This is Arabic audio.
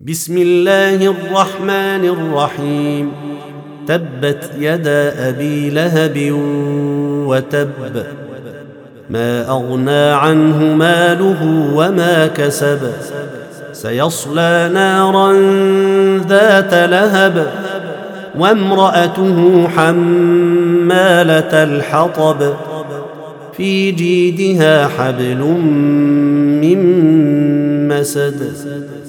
بسم الله الرحمن الرحيم. تبت يدا أبي لهب وتب، ما أغنى عنه ماله وما كسب، سيصلى نارا ذات لهب، وامرأته حمالة الحطب، في جيدها حبل من مسد.